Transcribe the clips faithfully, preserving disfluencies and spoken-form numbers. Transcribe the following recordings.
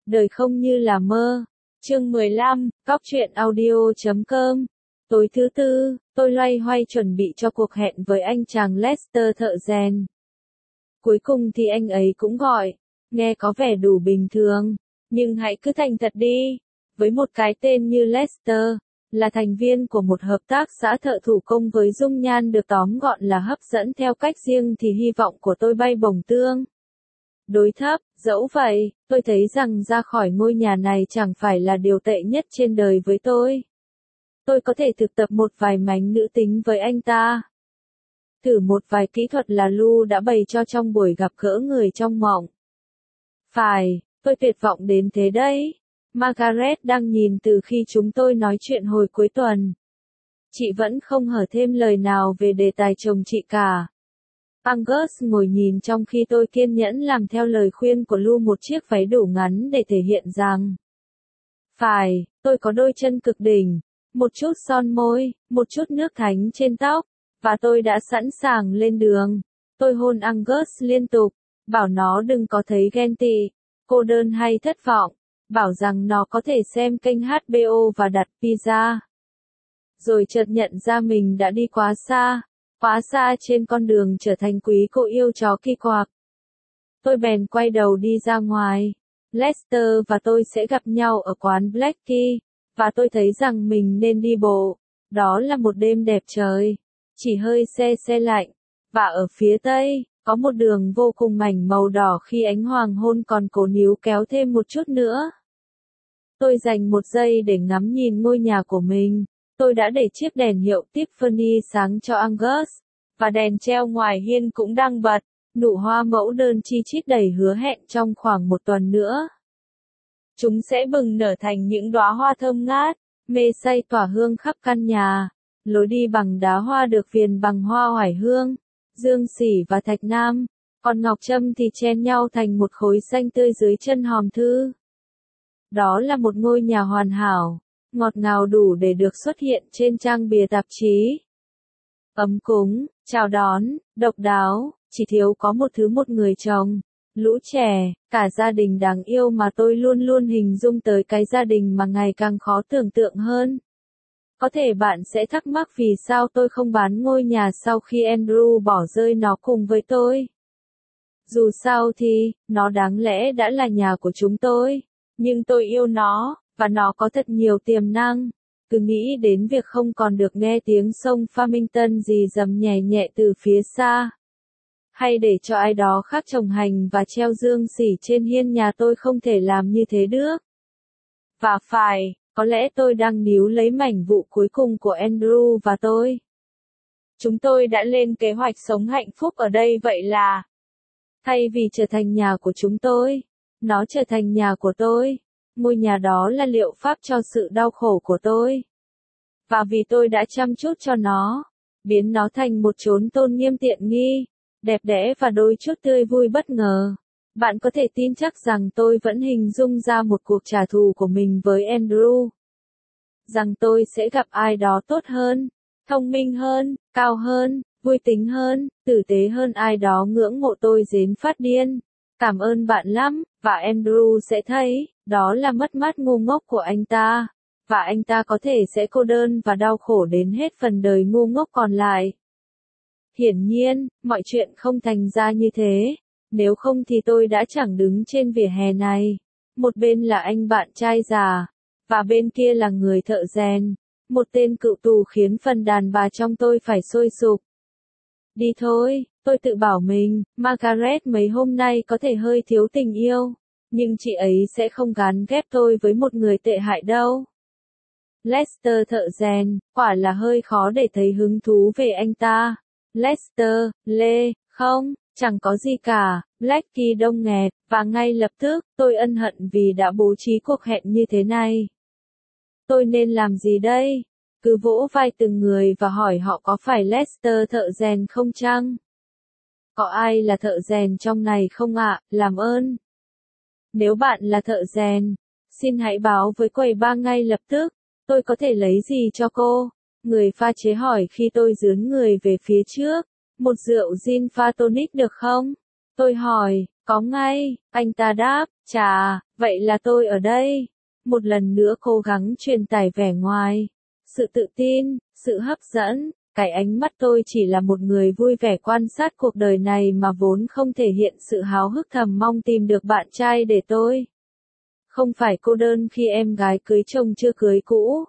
Đời không như là mơ. Chương mười lăm, Góc truyện audio chấm com. Tối thứ tư, tôi loay hoay chuẩn bị cho cuộc hẹn với anh chàng Lester thợ rèn. Cuối cùng thì anh ấy cũng gọi, nghe có vẻ đủ bình thường, nhưng hãy cứ thành thật đi. Với một cái tên như Lester, là thành viên của một hợp tác xã thợ thủ công với dung nhan được tóm gọn là hấp dẫn theo cách riêng thì hy vọng của tôi bay bổng tương đối thấp. Dẫu vậy, tôi thấy rằng ra khỏi ngôi nhà này chẳng phải là điều tệ nhất trên đời với tôi. Tôi có thể thực tập một vài mánh nữ tính với anh ta. Thử một vài kỹ thuật là Lu đã bày cho trong buổi gặp gỡ người trong mộng. Phải, tôi tuyệt vọng đến thế đấy. Margaret đang nhìn từ khi chúng tôi nói chuyện hồi cuối tuần. Chị vẫn không hở thêm lời nào về đề tài chồng chị cả. Angus ngồi nhìn trong khi tôi kiên nhẫn làm theo lời khuyên của Lu một chiếc váy đủ ngắn để thể hiện rằng. Phải, tôi có đôi chân cực đỉnh, một chút son môi, một chút nước thánh trên tóc, và tôi đã sẵn sàng lên đường. Tôi hôn Angus liên tục, bảo nó đừng có thấy ghen tị, cô đơn hay thất vọng, bảo rằng nó có thể xem kênh hát bê o và đặt pizza. Rồi chợt nhận ra mình đã đi quá xa. Quá xa trên con đường trở thành quý cô yêu chó kỳ quặc. Tôi bèn quay đầu đi ra ngoài. Lester và tôi sẽ gặp nhau ở quán Blackie, và tôi thấy rằng mình nên đi bộ. Đó là một đêm đẹp trời, chỉ hơi se se lạnh, và ở phía tây, có một đường vô cùng mảnh màu đỏ khi ánh hoàng hôn còn cố níu kéo thêm một chút nữa. Tôi dành một giây để ngắm nhìn ngôi nhà của mình. Tôi đã để chiếc đèn hiệu Tiffany sáng cho Angus, và đèn treo ngoài hiên cũng đang bật, nụ hoa mẫu đơn chi chít đầy hứa hẹn trong khoảng một tuần nữa. Chúng sẽ bừng nở thành những đóa hoa thơm ngát, mê say tỏa hương khắp căn nhà. Lối đi bằng đá hoa được viền bằng hoa oải hương, dương sỉ và thạch nam, còn ngọc trâm thì chen nhau thành một khối xanh tươi dưới chân hòm thư. Đó là một ngôi nhà hoàn hảo, ngọt ngào đủ để được xuất hiện trên trang bìa tạp chí. Ấm cúng, chào đón, độc đáo, chỉ thiếu có một thứ một người chồng, lũ trẻ, cả gia đình đáng yêu mà tôi luôn luôn hình dung tới cái gia đình mà ngày càng khó tưởng tượng hơn. Có thể bạn sẽ thắc mắc vì sao tôi không bán ngôi nhà sau khi Andrew bỏ rơi nó cùng với tôi. Dù sao thì, nó đáng lẽ đã là nhà của chúng tôi, nhưng tôi yêu nó. Và nó có thật nhiều tiềm năng. Cứ nghĩ đến việc không còn được nghe tiếng sông Farmington rì rầm nhẹ nhẹ từ phía xa. Hay để cho ai đó khác trồng hành và treo dương xỉ trên hiên nhà tôi không thể làm như thế được. Và phải, có lẽ tôi đang níu lấy mảnh vụ cuối cùng của Andrew và tôi. Chúng tôi đã lên kế hoạch sống hạnh phúc ở đây vậy là. Thay vì trở thành nhà của chúng tôi, nó trở thành nhà của tôi. Ngôi nhà đó là liệu pháp cho sự đau khổ của tôi. Và vì tôi đã chăm chút cho nó, biến nó thành một chốn tôn nghiêm tiện nghi, đẹp đẽ và đôi chút tươi vui bất ngờ. Bạn có thể tin chắc rằng tôi vẫn hình dung ra một cuộc trả thù của mình với Andrew. Rằng tôi sẽ gặp ai đó tốt hơn, thông minh hơn, cao hơn, vui tính hơn, tử tế hơn ai đó ngưỡng mộ tôi đến phát điên. Cảm ơn bạn lắm, và Andrew sẽ thấy, đó là mất mát ngu ngốc của anh ta, và anh ta có thể sẽ cô đơn và đau khổ đến hết phần đời ngu ngốc còn lại. Hiển nhiên, mọi chuyện không thành ra như thế, nếu không thì tôi đã chẳng đứng trên vỉa hè này. Một bên là anh bạn trai già, và bên kia là người thợ rèn, một tên cựu tù khiến phần đàn bà trong tôi phải sôi sục. Đi thôi. Tôi tự bảo mình, Margaret mấy hôm nay có thể hơi thiếu tình yêu, nhưng chị ấy sẽ không gán ghép tôi với một người tệ hại đâu. Lester thợ rèn, quả là hơi khó để thấy hứng thú về anh ta. Lester, Lê, không, chẳng có gì cả, Blackie đông nghẹt, và ngay lập tức, tôi ân hận vì đã bố trí cuộc hẹn như thế này. Tôi nên làm gì đây? Cứ vỗ vai từng người và hỏi họ có phải Lester thợ rèn không chăng? Có ai là thợ rèn trong này không ạ, làm ơn. Nếu bạn là thợ rèn, xin hãy báo với quầy bar ngay lập tức, tôi có thể lấy gì cho cô? Người pha chế hỏi khi tôi dướn người về phía trước. Một rượu gin pha tonic được không? Tôi hỏi, có ngay, anh ta đáp, Chà, vậy là tôi ở đây. Một lần nữa cố gắng truyền tải vẻ ngoài. Sự tự tin, sự hấp dẫn, cái ánh mắt tôi chỉ là một người vui vẻ quan sát cuộc đời này mà vốn không thể hiện sự háo hức thầm mong tìm được bạn trai để tôi. Không phải cô đơn khi em gái cưới chồng chưa cưới cũ.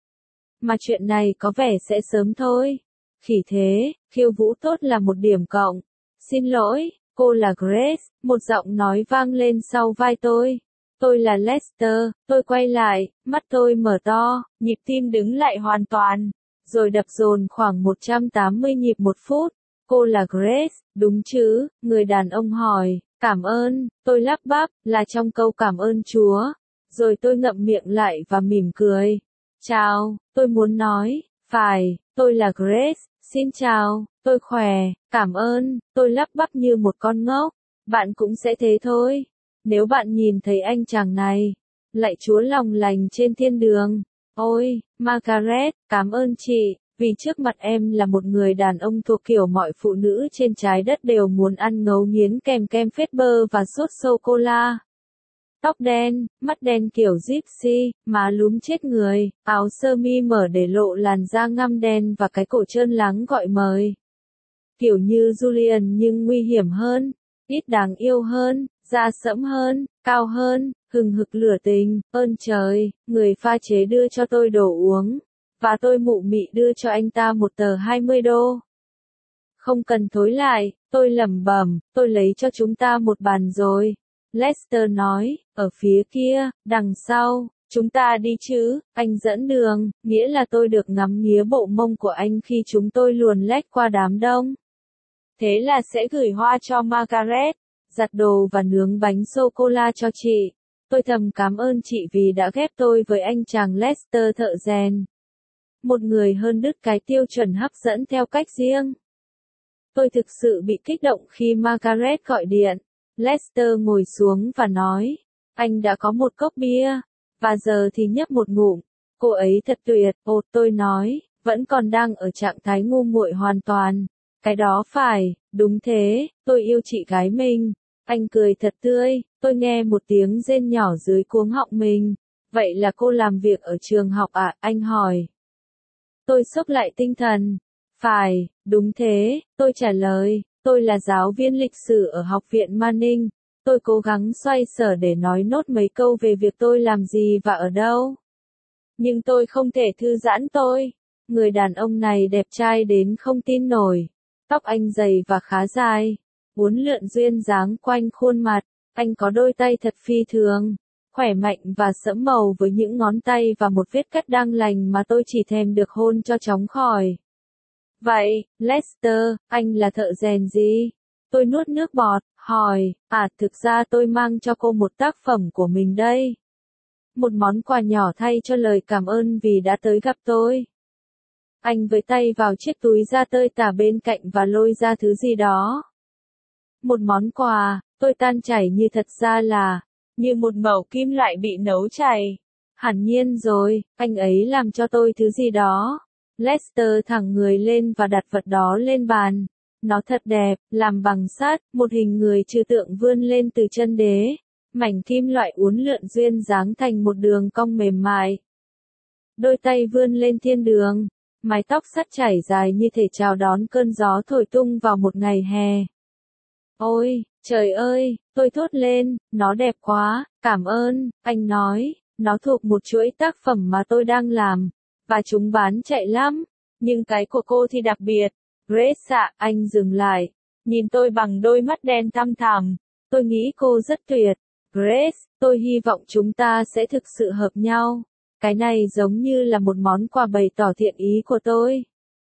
Mà chuyện này có vẻ sẽ sớm thôi. Khỉ thế, khiêu vũ tốt là một điểm cộng. Xin lỗi, cô là Grace, một giọng nói vang lên sau vai tôi. Tôi là Lester, tôi quay lại, mắt tôi mở to, nhịp tim đứng lại hoàn toàn, rồi đập dồn khoảng một trăm tám mươi nhịp một phút. Cô là Grace, đúng chứ, người đàn ông hỏi, cảm ơn, tôi lắp bắp, là trong câu cảm ơn Chúa. Rồi tôi ngậm miệng lại và mỉm cười. Chào, tôi muốn nói, phải, tôi là Grace, xin chào, tôi khỏe, cảm ơn, tôi lắp bắp như một con ngốc. Bạn cũng sẽ thế thôi. Nếu bạn nhìn thấy anh chàng này, lạy Chúa lòng lành trên thiên đường. Ôi, Margaret, cảm ơn chị, vì trước mặt em là một người đàn ông thuộc kiểu mọi phụ nữ trên trái đất đều muốn ăn ngấu nghiến kèm kem phết bơ và sốt sô-cô-la. Tóc đen, mắt đen kiểu gypsy, má lúm chết người, áo sơ mi mở để lộ làn da ngăm đen và cái cổ trơn láng gọi mời. Kiểu như Julian nhưng nguy hiểm hơn, ít đáng yêu hơn, da sẫm hơn, cao hơn, hừng hực lửa tình, ơn trời, người pha chế đưa cho tôi đồ uống, và tôi mụ mị đưa cho anh ta một tờ hai mươi đô. Không cần thối lại, tôi lẩm bẩm, tôi lấy cho chúng ta một bàn rồi. Lester nói, ở phía kia, đằng sau, chúng ta đi chứ, anh dẫn đường, nghĩa là tôi được ngắm nghía bộ mông của anh khi chúng tôi luồn lách qua đám đông. Thế là sẽ gửi hoa cho Margaret, giặt đồ và nướng bánh sô-cô-la cho chị. Tôi thầm cảm ơn chị vì đã ghép tôi với anh chàng Lester thợ rèn. Một người hơn đứt cái tiêu chuẩn hấp dẫn theo cách riêng. Tôi thực sự bị kích động khi Margaret gọi điện. Lester ngồi xuống và nói, anh đã có một cốc bia, và giờ thì nhấp một ngụm. Cô ấy thật tuyệt, ồ tôi nói, vẫn còn đang ở trạng thái ngu muội hoàn toàn. Cái đó phải, đúng thế, tôi yêu chị gái mình. Anh cười thật tươi, tôi nghe một tiếng rên nhỏ dưới cuống họng mình. Vậy là cô làm việc ở trường học à, anh hỏi. Tôi xốc lại tinh thần. Phải, đúng thế, tôi trả lời, tôi là giáo viên lịch sử ở học viện Manning. Tôi cố gắng xoay sở để nói nốt mấy câu về việc tôi làm gì và ở đâu. Nhưng tôi không thể thư giãn tôi. Người đàn ông này đẹp trai đến không tin nổi. Tóc anh dày và khá dài. Uốn lượn duyên dáng quanh khuôn mặt. Anh có đôi tay thật phi thường. Khỏe mạnh và sẫm màu với những ngón tay và một vết cắt đang lành mà tôi chỉ thèm được hôn cho chóng khỏi. Vậy, Lester, anh là thợ rèn gì? Tôi nuốt nước bọt, hỏi, à thực ra tôi mang cho cô một tác phẩm của mình đây. Một món quà nhỏ thay cho lời cảm ơn vì đã tới gặp tôi. Anh với tay vào chiếc túi da tơi tả bên cạnh và lôi ra thứ gì đó. Một món quà, tôi tan chảy như thật ra là, như một mẩu kim loại bị nấu chảy. Hẳn nhiên rồi, anh ấy làm cho tôi thứ gì đó. Lester thẳng người lên và đặt vật đó lên bàn. Nó thật đẹp, làm bằng sắt, một hình người trừu tượng vươn lên từ chân đế. Mảnh kim loại uốn lượn duyên dáng thành một đường cong mềm mại. Đôi tay vươn lên thiên đường. Mái tóc sắt chảy dài như thể chào đón cơn gió thổi tung vào một ngày hè. Ôi, trời ơi, tôi thốt lên, nó đẹp quá, cảm ơn, anh nói, nó thuộc một chuỗi tác phẩm mà tôi đang làm, và chúng bán chạy lắm, nhưng cái của cô thì đặc biệt. Grace ạ, anh dừng lại, nhìn tôi bằng đôi mắt đen thăm thẳm, tôi nghĩ cô rất tuyệt. Grace, tôi hy vọng chúng ta sẽ thực sự hợp nhau. Cái này giống như là một món quà bày tỏ thiện ý của tôi.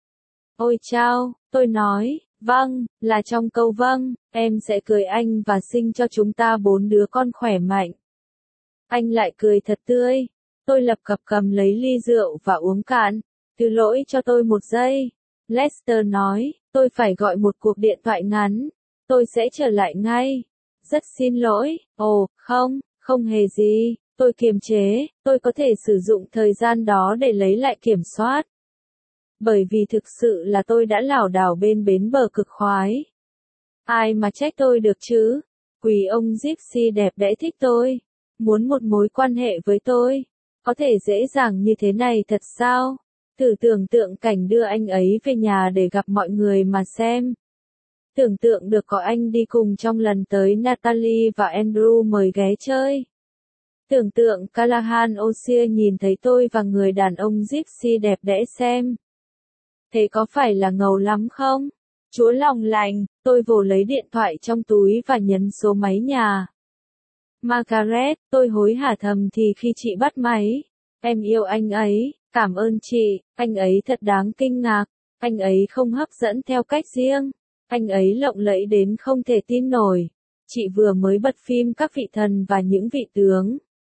Ôi chao, tôi nói, vâng, là trong câu vâng, em sẽ cưới anh và sinh cho chúng ta bốn đứa con khỏe mạnh. Anh lại cười thật tươi. Tôi lập cập cầm lấy ly rượu và uống cạn. Thứ lỗi cho tôi một giây. Lester nói, tôi phải gọi một cuộc điện thoại ngắn. Tôi sẽ trở lại ngay. Rất xin lỗi, ồ, không, không hề gì. Tôi kiềm chế, tôi có thể sử dụng thời gian đó để lấy lại kiểm soát. Bởi vì thực sự là tôi đã lảo đảo bên bến bờ cực khoái. Ai mà trách tôi được chứ? Quý ông Gypsy đẹp đẽ thích tôi, muốn một mối quan hệ với tôi. Có thể dễ dàng như thế này thật sao? Thử tưởng tượng cảnh đưa anh ấy về nhà để gặp mọi người mà xem. Tưởng tượng được có anh đi cùng trong lần tới Natalie và Andrew mời ghé chơi. Tưởng tượng Callahan O'Shea nhìn thấy tôi và người đàn ông Gypsy đẹp đẽ xem. Thế có phải là ngầu lắm không? Chúa lòng lành, tôi vồ lấy điện thoại trong túi và nhấn số máy nhà. Margaret, tôi hối hả thầm thì khi chị bắt máy. Em yêu anh ấy, cảm ơn chị, anh ấy thật đáng kinh ngạc, anh ấy không hấp dẫn theo cách riêng, anh ấy lộng lẫy đến không thể tin nổi. Chị vừa mới bật phim Các vị thần và những vị tướng.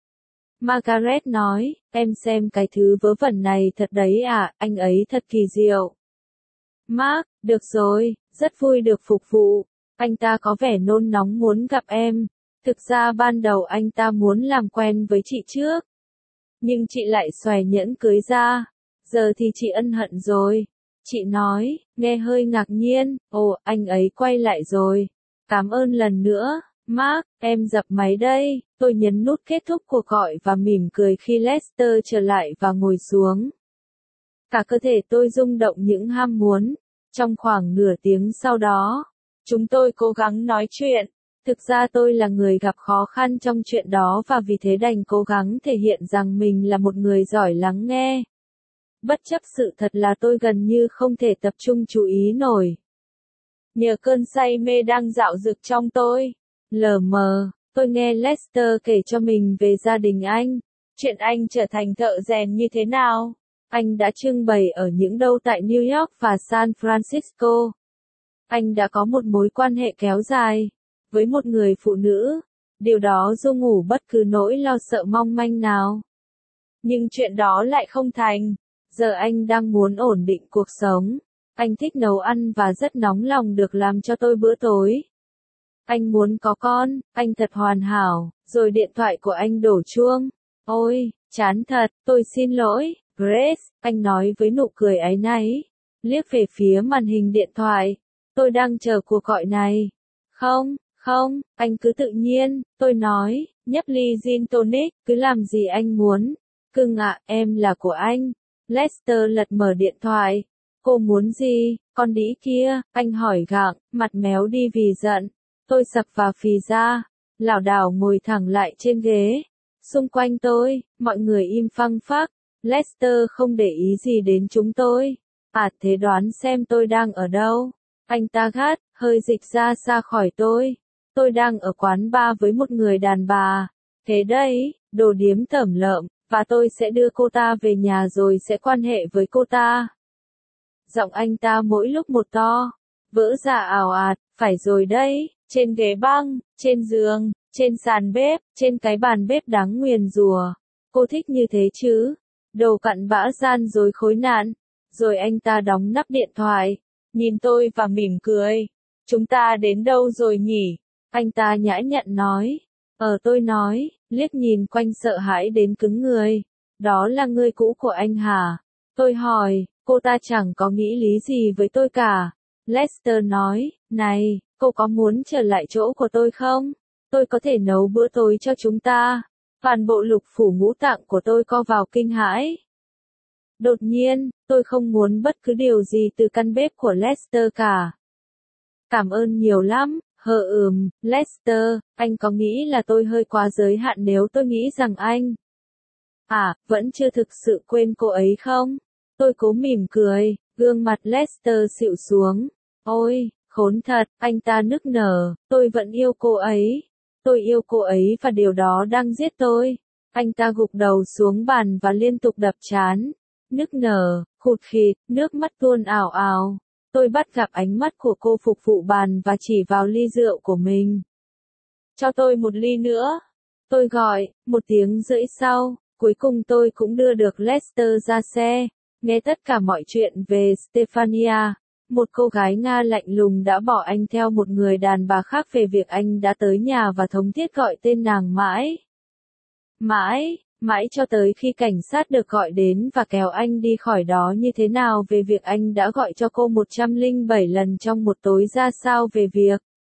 Margaret nói, em xem cái thứ vớ vẩn này thật đấy à, anh ấy thật kỳ diệu. Mark, được rồi, rất vui được phục vụ, anh ta có vẻ nôn nóng muốn gặp em. Thực ra ban đầu anh ta muốn làm quen với chị trước. Nhưng chị lại xòe nhẫn cưới ra. Giờ thì chị ân hận rồi. Chị nói, nghe hơi ngạc nhiên, ồ, anh ấy quay lại rồi. Cảm ơn lần nữa, Mark, em dập máy đây. Tôi nhấn nút kết thúc cuộc gọi và mỉm cười khi Lester trở lại và ngồi xuống. Cả cơ thể tôi rung động những ham muốn. Trong khoảng nửa tiếng sau đó, chúng tôi cố gắng nói chuyện. Thực ra tôi là người gặp khó khăn trong chuyện đó và vì thế đành cố gắng thể hiện rằng mình là một người giỏi lắng nghe. Bất chấp sự thật là tôi gần như không thể tập trung chú ý nổi. Nhờ cơn say mê đang dạo dực trong tôi, lờ mờ, tôi nghe Lester kể cho mình về gia đình anh. Chuyện anh trở thành thợ rèn như thế nào? Anh đã trưng bày ở những đâu tại New York và San Francisco. Anh đã có một mối quan hệ kéo dài với một người phụ nữ. Điều đó du ngủ bất cứ nỗi lo sợ mong manh nào. Nhưng chuyện đó lại không thành. Giờ anh đang muốn ổn định cuộc sống. Anh thích nấu ăn và rất nóng lòng được làm cho tôi bữa tối. Anh muốn có con, anh thật hoàn hảo. Rồi điện thoại của anh đổ chuông. Ôi, chán thật, tôi xin lỗi, Grace, anh nói với nụ cười áy náy. Liếc về phía màn hình điện thoại. Tôi đang chờ cuộc gọi này. Không, không, anh cứ tự nhiên, tôi nói, nhấp ly gin tonic, cứ làm gì anh muốn. Cưng ạ, em là của anh. Lester lật mở điện thoại. Cô muốn gì, con đĩ kia, anh hỏi gặng, mặt méo đi vì giận. Tôi sặc và phì ra, lảo đảo ngồi thẳng lại trên ghế. Xung quanh tôi, mọi người im phăng phắc. Lester không để ý gì đến chúng tôi. À thế đoán xem tôi đang ở đâu. Anh ta gắt, hơi dịch ra xa khỏi tôi. Tôi đang ở quán bar với một người đàn bà. Thế đấy, đồ điếm tẩm lợm, và tôi sẽ đưa cô ta về nhà rồi sẽ quan hệ với cô ta. Giọng anh ta mỗi lúc một to. Vỡ ra ào ạt, phải rồi đấy, trên ghế băng, trên giường, trên sàn bếp, trên cái bàn bếp đáng nguyền rủa. Cô thích như thế chứ? Đồ cặn bã gian dối khối nạn. Rồi anh ta đóng nắp điện thoại, nhìn tôi và mỉm cười. Chúng ta đến đâu rồi nhỉ? Anh ta nhã nhặn nói. Ờ tôi nói, liếc nhìn quanh sợ hãi đến cứng người. Đó là người cũ của anh hả? Tôi hỏi, cô ta chẳng có nghĩ lý gì với tôi cả. Lester nói, này, cô có muốn trở lại chỗ của tôi không? Tôi có thể nấu bữa tối cho chúng ta. Toàn bộ lục phủ ngũ tạng của tôi co vào kinh hãi. Đột nhiên, tôi không muốn bất cứ điều gì từ căn bếp của Lester cả. Cảm ơn nhiều lắm, hờ ừm, Lester, anh có nghĩ là tôi hơi quá giới hạn nếu tôi nghĩ rằng anh... À, vẫn chưa thực sự quên cô ấy không? Tôi cố mỉm cười, gương mặt Lester xịu xuống. Ôi, khốn thật, anh ta nức nở, tôi vẫn yêu cô ấy. Tôi yêu cô ấy và điều đó đang giết tôi. Anh ta gục đầu xuống bàn và liên tục đập trán. Nức nở, khụt khịt, nước mắt tuôn ào ào. Tôi bắt gặp ánh mắt của cô phục vụ bàn và chỉ vào ly rượu của mình. Cho tôi một ly nữa. Tôi gọi, một tiếng rưỡi sau, cuối cùng tôi cũng đưa được Lester ra xe. Nghe tất cả mọi chuyện về Stefania. Một cô gái Nga lạnh lùng đã bỏ anh theo một người đàn bà khác về việc anh đã tới nhà và thống thiết gọi tên nàng mãi. Mãi, mãi cho tới khi cảnh sát được gọi đến và kéo anh đi khỏi đó như thế nào về việc anh đã gọi cho cô một trăm lẻ bảy lần trong một tối ra sao về việc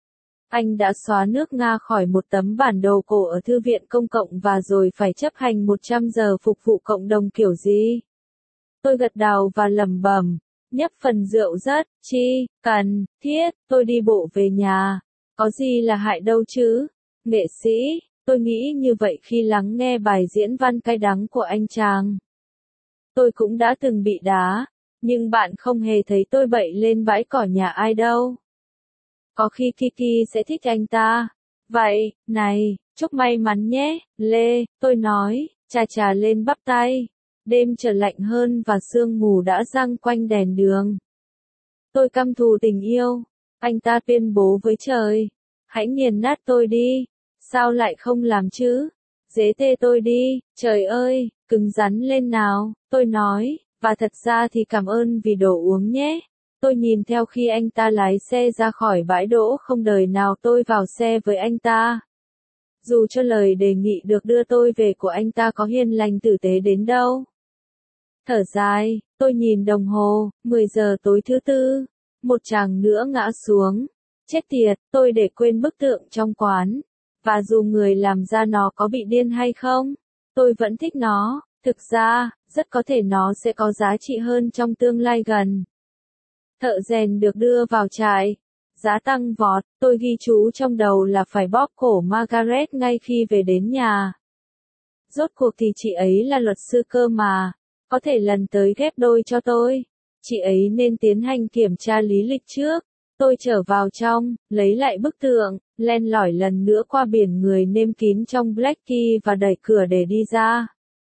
Anh đã xóa nước Nga khỏi một tấm bản đồ cổ ở thư viện công cộng và rồi phải chấp hành một trăm giờ phục vụ cộng đồng kiểu gì? Tôi gật đầu và lẩm bẩm, nhấp phần rượu rất, chi, cần, thiết, tôi đi bộ về nhà. Có gì là hại đâu chứ? Nghệ sĩ, tôi nghĩ như vậy khi lắng nghe bài diễn văn cay đắng của anh chàng. Tôi cũng đã từng bị đá, nhưng bạn không hề thấy tôi bậy lên bãi cỏ nhà ai đâu. Có khi Kiki sẽ thích anh ta. Vậy, này, chúc may mắn nhé, Lê, tôi nói, chà chà lên bắp tay. Đêm trở lạnh hơn và sương mù đã giăng quanh đèn đường. Tôi căm thù tình yêu. Anh ta tuyên bố với trời. Hãy nghiền nát tôi đi. Sao lại không làm chứ? Dế tê tôi đi, trời ơi, cứng rắn lên nào, tôi nói, và thật ra thì cảm ơn vì đồ uống nhé. Tôi nhìn theo khi anh ta lái xe ra khỏi bãi đỗ, không đời nào tôi vào xe với anh ta. Dù cho lời đề nghị được đưa tôi về của anh ta có hiền lành tử tế đến đâu. Thở dài, tôi nhìn đồng hồ, mười giờ tối thứ tư. Một chàng nữa ngã xuống. Chết tiệt, tôi để quên bức tượng trong quán. Và dù người làm ra nó có bị điên hay không, tôi vẫn thích nó. Thực ra, rất có thể nó sẽ có giá trị hơn trong tương lai gần. Thợ rèn được đưa vào trại. Giá tăng vọt, tôi ghi chú trong đầu là phải bóp cổ Margaret ngay khi về đến nhà. Rốt cuộc thì chị ấy là luật sư cơ mà, có thể lần tới ghép đôi cho tôi. Chị ấy nên tiến hành kiểm tra lý lịch trước. Tôi trở vào trong, lấy lại bức tượng, len lỏi lần nữa qua biển người nêm kín trong Blackie và đẩy cửa để đi ra.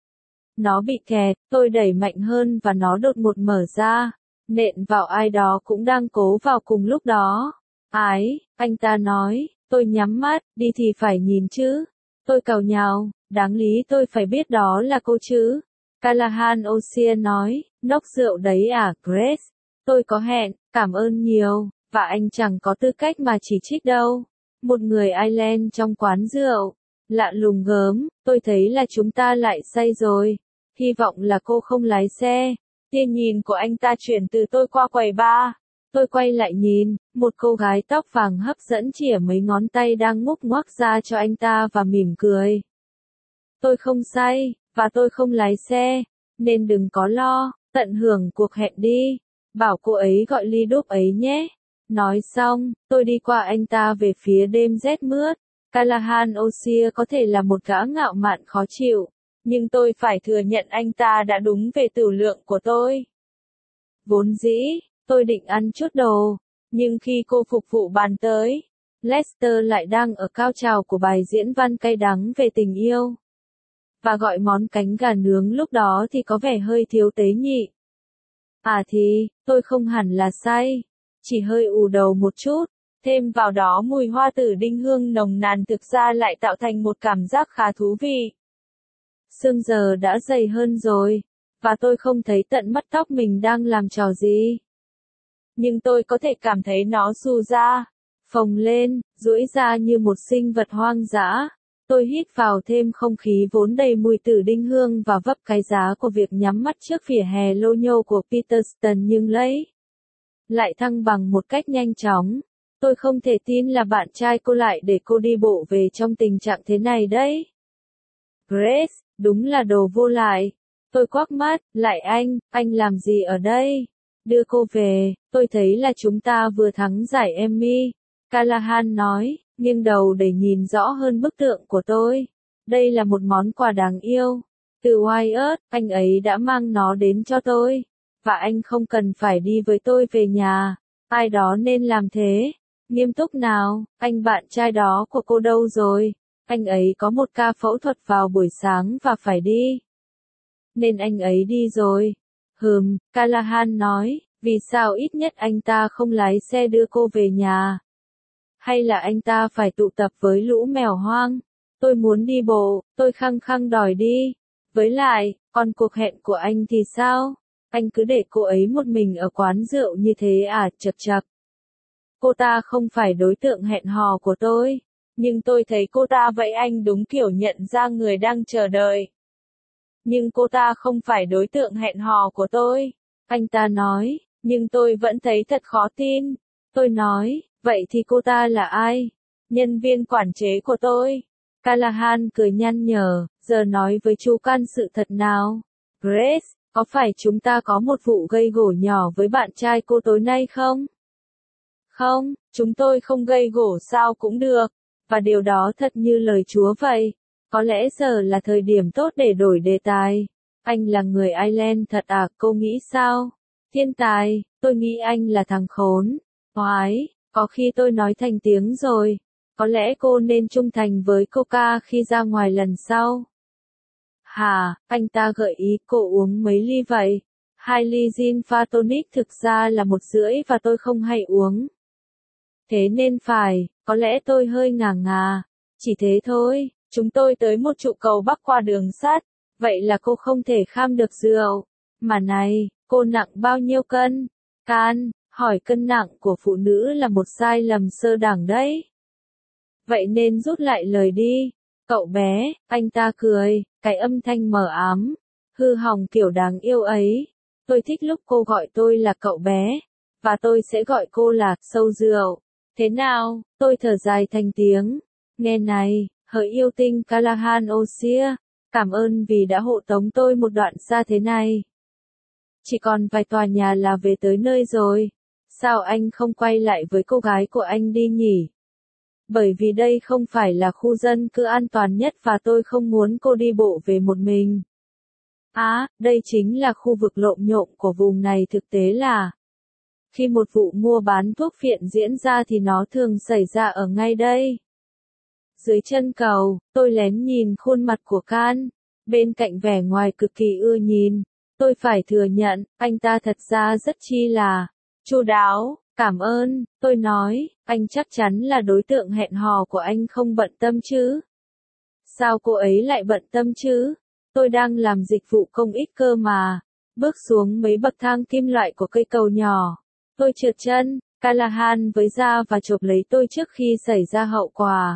Nó bị kẹt, tôi đẩy mạnh hơn và nó đột ngột mở ra, nện vào ai đó cũng đang cố vào cùng lúc đó. Ái, anh ta nói, tôi nhắm mắt, đi thì phải nhìn chứ. Tôi càu nhàu, đáng lý tôi phải biết đó là cô chứ. Callahan O'Shea nói, nốc rượu đấy à, Grace. Tôi có hẹn, cảm ơn nhiều, và anh chẳng có tư cách mà chỉ trích đâu. Một người Ireland trong quán rượu. Lạ lùng gớm, tôi thấy là chúng ta lại say rồi. Hy vọng là cô không lái xe. Tia nhìn của anh ta chuyển từ tôi qua quầy bar. Tôi quay lại nhìn, một cô gái tóc vàng hấp dẫn chĩa mấy ngón tay đang ngúc ngoắc ra cho anh ta và mỉm cười. Tôi không say, và tôi không lái xe, nên đừng có lo, tận hưởng cuộc hẹn đi. Bảo cô ấy gọi ly đúp ấy nhé. Nói xong, tôi đi qua anh ta về phía đêm rét mướt. Callahan O'Shea có thể là một gã ngạo mạn khó chịu, nhưng tôi phải thừa nhận anh ta đã đúng về tửu lượng của tôi. Vốn dĩ, tôi định ăn chút đồ, nhưng khi cô phục vụ bàn tới, Lester lại đang ở cao trào của bài diễn văn cay đắng về tình yêu. Và gọi món cánh gà nướng lúc đó thì có vẻ hơi thiếu tế nhị. À thì, tôi không hẳn là say, chỉ hơi ù đầu một chút. Thêm vào đó mùi hoa tử đinh hương nồng nàn thực ra lại tạo thành một cảm giác khá thú vị. Sương giờ đã dày hơn rồi, và tôi không thấy tận mắt tóc mình đang làm trò gì. Nhưng tôi có thể cảm thấy nó xù ra, phồng lên, duỗi ra như một sinh vật hoang dã. Tôi hít vào thêm không khí vốn đầy mùi tử đinh hương và vấp cái giá của việc nhắm mắt trước vỉa hè lô nhô của Peterston nhưng lấy lại thăng bằng một cách nhanh chóng. Tôi không thể tin là bạn trai cô lại để cô đi bộ về trong tình trạng thế này đấy. Grace, đúng là đồ vô lại. Tôi quắc mắt, lại anh, anh làm gì ở đây? Đưa cô về, tôi thấy là chúng ta vừa thắng giải Emmy. Callahan nói, nghiêng đầu để nhìn rõ hơn bức tượng của tôi. Đây là một món quà đáng yêu. Từ Wyatt, anh ấy đã mang nó đến cho tôi. Và anh không cần phải đi với tôi về nhà. Ai đó nên làm thế. Nghiêm túc nào, anh bạn trai đó của cô đâu rồi? Anh ấy có một ca phẫu thuật vào buổi sáng và phải đi. Nên anh ấy đi rồi. Hừm, Callahan nói, vì sao ít nhất anh ta không lái xe đưa cô về nhà? Hay là anh ta phải tụ tập với lũ mèo hoang? Tôi muốn đi bộ, tôi khăng khăng đòi đi. Với lại, còn cuộc hẹn của anh thì sao? Anh cứ để cô ấy một mình ở quán rượu như thế à, chật chật. Cô ta không phải đối tượng hẹn hò của tôi, nhưng tôi thấy cô ta vậy anh đúng kiểu nhận ra người đang chờ đợi. Nhưng cô ta không phải đối tượng hẹn hò của tôi, anh ta nói, nhưng tôi vẫn thấy thật khó tin. Tôi nói, vậy thì cô ta là ai? Nhân viên quản chế của tôi. Callahan cười nhăn nhở, giờ nói với chú Can sự thật nào. Grace, có phải chúng ta có một vụ gây gổ nhỏ với bạn trai cô tối nay không? Không, chúng tôi không gây gổ sao cũng được. Và điều đó thật như lời Chúa vậy. Có lẽ giờ là thời điểm tốt để đổi đề tài. Anh là người Ireland thật à, cô nghĩ sao? Thiên tài, tôi nghĩ anh là thằng khốn. Oái, có khi tôi nói thành tiếng rồi. Có lẽ cô nên trung thành với Coca khi ra ngoài lần sau. Hả, anh ta gợi ý cô uống mấy ly vậy? Hai ly gin pha tonic thực ra là một rưỡi và tôi không hay uống. Thế nên phải, có lẽ tôi hơi ngả ngà. Chỉ thế thôi, chúng tôi tới một trụ cầu bắc qua đường sắt. Vậy là cô không thể kham được rượu. Mà này, cô nặng bao nhiêu cân? Can, hỏi cân nặng của phụ nữ là một sai lầm sơ đẳng đấy. Vậy nên rút lại lời đi. Cậu bé, anh ta cười, cái âm thanh mờ ám, hư hỏng kiểu đáng yêu ấy. Tôi thích lúc cô gọi tôi là cậu bé, và tôi sẽ gọi cô là sâu rượu. Thế nào, tôi thở dài thành tiếng. Nghe này, hỡi yêu tinh Callahan O'Shea, cảm ơn vì đã hộ tống tôi một đoạn xa thế này. Chỉ còn vài tòa nhà là về tới nơi rồi. Sao anh không quay lại với cô gái của anh đi nhỉ? Bởi vì đây không phải là khu dân cư an toàn nhất và tôi không muốn cô đi bộ về một mình. À, đây chính là khu vực lộn nhộn của vùng này thực tế là. Khi một vụ mua bán thuốc phiện diễn ra thì nó thường xảy ra ở ngay đây. Dưới chân cầu, tôi lén nhìn khuôn mặt của Can, bên cạnh vẻ ngoài cực kỳ ưa nhìn. Tôi phải thừa nhận, anh ta thật ra rất chi là chu đáo. Cảm ơn, tôi nói, anh chắc chắn là đối tượng hẹn hò của anh không bận tâm chứ? Sao cô ấy lại bận tâm chứ? Tôi đang làm dịch vụ công ích cơ mà. Bước xuống mấy bậc thang kim loại của cây cầu nhỏ. Tôi trượt chân, Callahan với ra và chộp lấy tôi trước khi xảy ra hậu quả.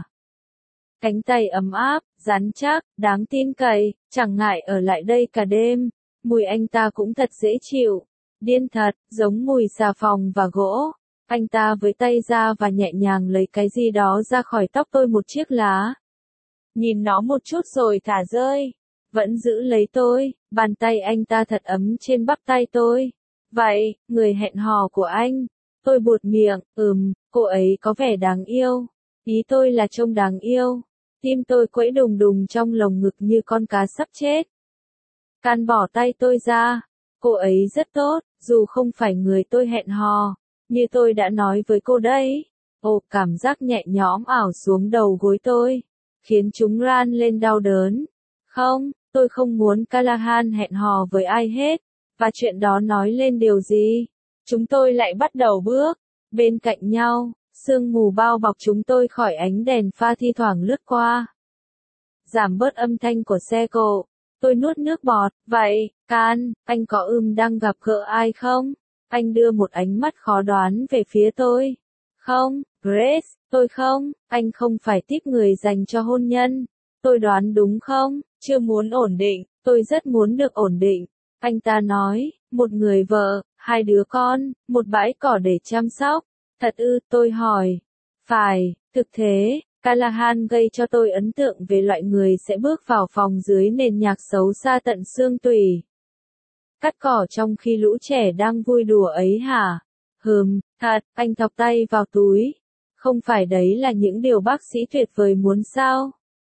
Cánh tay ấm áp, rắn chắc, đáng tin cậy, chẳng ngại ở lại đây cả đêm. Mùi anh ta cũng thật dễ chịu. Điên thật, giống mùi xà phòng và gỗ. Anh ta với tay ra và nhẹ nhàng lấy cái gì đó ra khỏi tóc tôi một chiếc lá. Nhìn nó một chút rồi thả rơi. Vẫn giữ lấy tôi, bàn tay anh ta thật ấm trên bắp tay tôi. Vậy, người hẹn hò của anh. Tôi buột miệng, ừm, cô ấy có vẻ đáng yêu. Ý tôi là trông đáng yêu. Tim tôi quẫy đùng đùng trong lồng ngực như con cá sắp chết. Can bỏ tay tôi ra. Cô ấy rất tốt, dù không phải người tôi hẹn hò. Như tôi đã nói với cô đấy. Ồ, cảm giác nhẹ nhõm ảo xuống đầu gối tôi. Khiến chúng ran lên đau đớn. Không, tôi không muốn Callahan hẹn hò với ai hết. Và chuyện đó nói lên điều gì? Chúng tôi lại bắt đầu bước. Bên cạnh nhau, sương mù bao bọc chúng tôi khỏi ánh đèn pha thi thoảng lướt qua. Giảm bớt âm thanh của xe cộ. Tôi nuốt nước bọt. Vậy, Can, anh có ừm đang gặp gỡ ai không? Anh đưa một ánh mắt khó đoán về phía tôi. Không, Grace, tôi không, anh không phải tiếp người dành cho hôn nhân. Tôi đoán đúng không? Chưa muốn ổn định, tôi rất muốn được ổn định. Anh ta nói, một người vợ, hai đứa con, một bãi cỏ để chăm sóc. Thật ư, tôi hỏi. Phải, thực thế, Callahan gây cho tôi ấn tượng về loại người sẽ bước vào phòng dưới nền nhạc xấu xa tận xương tủy. Cắt cỏ trong khi lũ trẻ đang vui đùa ấy hả? Hừm, thật, anh thọc tay vào túi. Không phải đấy là những điều bác sĩ tuyệt vời muốn sao?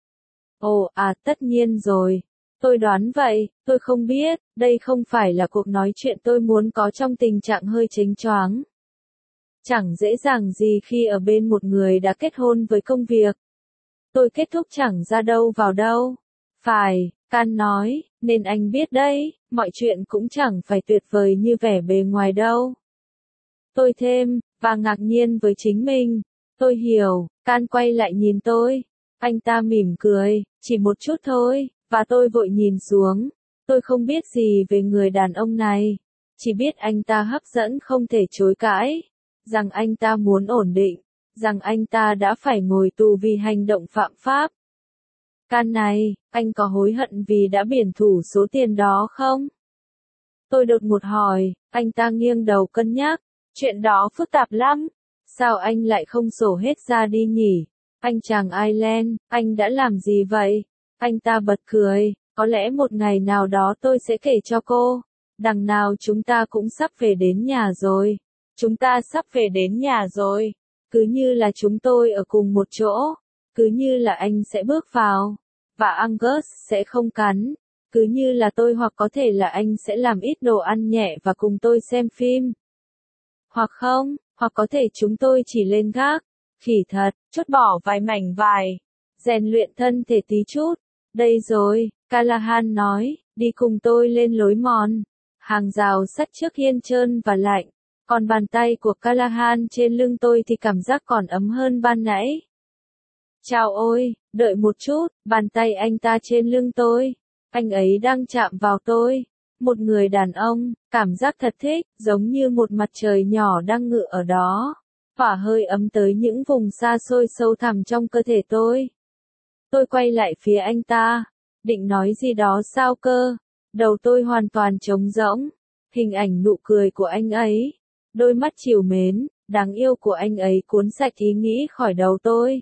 Ồ, à, tất nhiên rồi. Tôi đoán vậy, tôi không biết, đây không phải là cuộc nói chuyện tôi muốn có trong tình trạng hơi chênh choáng. Chẳng dễ dàng gì khi ở bên một người đã kết hôn với công việc. Tôi kết thúc chẳng ra đâu vào đâu. Phải, Can nói, nên anh biết đấy, mọi chuyện cũng chẳng phải tuyệt vời như vẻ bề ngoài đâu. Tôi thêm, và ngạc nhiên với chính mình. Tôi hiểu, Can quay lại nhìn tôi. Anh ta mỉm cười, chỉ một chút thôi, và tôi vội nhìn xuống. Tôi không biết gì về người đàn ông này. Chỉ biết anh ta hấp dẫn không thể chối cãi. Rằng anh ta muốn ổn định. Rằng anh ta đã phải ngồi tù vì hành động phạm pháp. Can này, anh có hối hận vì đã biển thủ số tiền đó không? Tôi đột ngột hỏi, anh ta nghiêng đầu cân nhắc. Chuyện đó phức tạp lắm. Sao anh lại không sổ hết ra đi nhỉ? Anh chàng Ireland, anh đã làm gì vậy? Anh ta bật cười, có lẽ một ngày nào đó tôi sẽ kể cho cô. Đằng nào chúng ta cũng sắp về đến nhà rồi. Chúng ta sắp về đến nhà rồi. Cứ như là chúng tôi ở cùng một chỗ. Cứ như là anh sẽ bước vào. Và Angus sẽ không cắn. Cứ như là tôi hoặc có thể là anh sẽ làm ít đồ ăn nhẹ và cùng tôi xem phim. Hoặc không, hoặc có thể chúng tôi chỉ lên gác. Khỉ thật, chốt bỏ vài mảnh vải. Rèn luyện thân thể tí chút. Đây rồi, Callahan nói, đi cùng tôi lên lối mòn. Hàng rào sắt trước hiên trơn và lạnh. Còn bàn tay của Callahan trên lưng tôi thì cảm giác còn ấm hơn ban nãy. Chào ôi, đợi một chút, bàn tay anh ta trên lưng tôi. Anh ấy đang chạm vào tôi. Một người đàn ông, cảm giác thật thích, giống như một mặt trời nhỏ đang ngự ở đó. Phả hơi ấm tới những vùng xa xôi sâu thẳm trong cơ thể tôi. Tôi quay lại phía anh ta. Định nói gì đó sao cơ? Đầu tôi hoàn toàn trống rỗng. Hình ảnh nụ cười của anh ấy. Đôi mắt trìu mến, đáng yêu của anh ấy cuốn sạch ý nghĩ khỏi đầu tôi.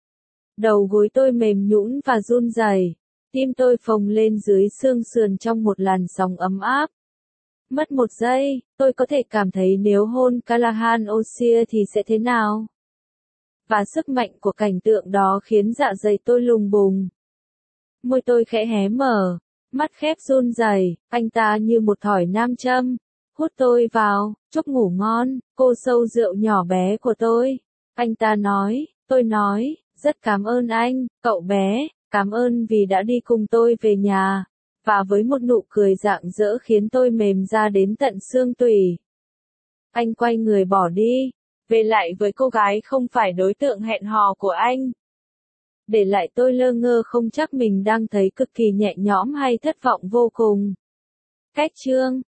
Đầu gối tôi mềm nhũn và run rẩy. Tim tôi phồng lên dưới xương sườn trong một làn sóng ấm áp. Mất một giây, tôi có thể cảm thấy nếu hôn Callahan O'Shea thì sẽ thế nào. Và sức mạnh của cảnh tượng đó khiến dạ dày tôi lùng bùng. Môi tôi khẽ hé mở, mắt khép run rẩy, anh ta như một thỏi nam châm, hút tôi vào, chúc ngủ ngon, cô sâu rượu nhỏ bé của tôi. Anh ta nói, tôi nói, rất cảm ơn anh, cậu bé, cảm ơn vì đã đi cùng tôi về nhà. Và với một nụ cười rạng rỡ khiến tôi mềm ra đến tận xương tủy. Anh quay người bỏ đi, về lại với cô gái không phải đối tượng hẹn hò của anh. Để lại tôi lơ ngơ không chắc mình đang thấy cực kỳ nhẹ nhõm hay thất vọng vô cùng. Kết chương